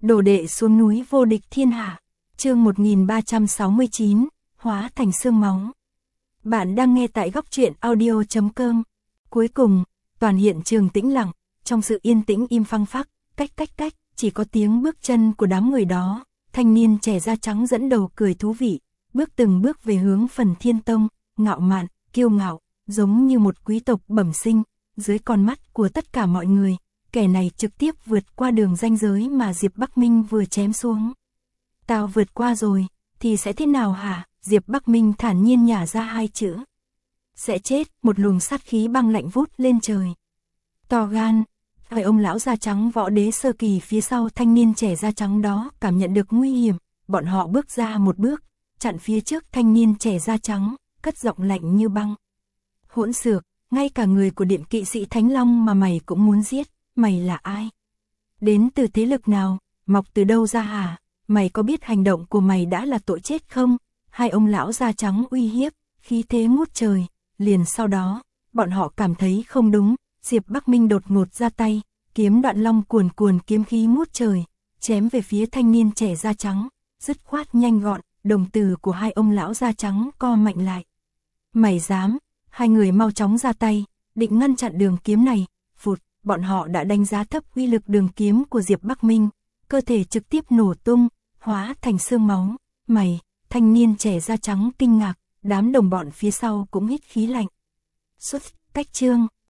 Đồ đệ xuống núi vô địch thiên hạ. Chương 1369, hóa thành xương máu. Bạn đang nghe tại góc truyện audio.com. Cuối cùng, toàn hiện trường tĩnh lặng, trong sự yên tĩnh im phăng phắc, cách, chỉ có tiếng bước chân của đám người đó. Thanh niên trẻ da trắng dẫn đầu cười thú vị, bước từng bước về hướng Phần Thiên Tông, ngạo mạn, kiêu ngạo, giống như một quý tộc bẩm sinh, dưới con mắt của tất cả mọi người. Kẻ này trực tiếp vượt qua đường ranh giới mà Diệp Bắc Minh vừa chém xuống. Tao vượt qua rồi, thì sẽ thế nào hả? Diệp Bắc Minh thản nhiên nhả ra hai chữ. Sẽ chết. Một luồng sát khí băng lạnh vút lên trời. To gan. Hai ông lão da trắng võ đế sơ kỳ phía sau thanh niên trẻ da trắng đó cảm nhận được nguy hiểm. Bọn họ bước ra một bước, chặn phía trước thanh niên trẻ da trắng, cất giọng lạnh như băng. Hỗn xược, ngay cả người của Điện Kỵ Sĩ Thánh Long mà mày cũng muốn giết. Mày là ai? Đến từ thế lực nào? Mọc từ đâu ra hả? Mày có biết hành động của mày đã là tội chết không? Hai ông lão da trắng uy hiếp, khí thế ngút trời. Liền sau đó, bọn họ cảm thấy không đúng. Diệp Bắc Minh đột ngột ra tay, kiếm đoạn long cuồn cuồn kiếm khí ngút trời, chém về phía thanh niên trẻ da trắng, dứt khoát nhanh gọn. Đồng tử của hai ông lão da trắng co mạnh lại. Mày dám? Hai người mau chóng ra tay, định ngăn chặn đường kiếm này. Phụt, bọn họ đã đánh giá thấp uy lực đường kiếm của Diệp Bắc Minh, cơ thể trực tiếp nổ tung, hóa thành xương máu. Mày, thanh niên trẻ da trắng kinh ngạc, đám đồng bọn phía sau cũng hít khí lạnh. Xuất, cách chương.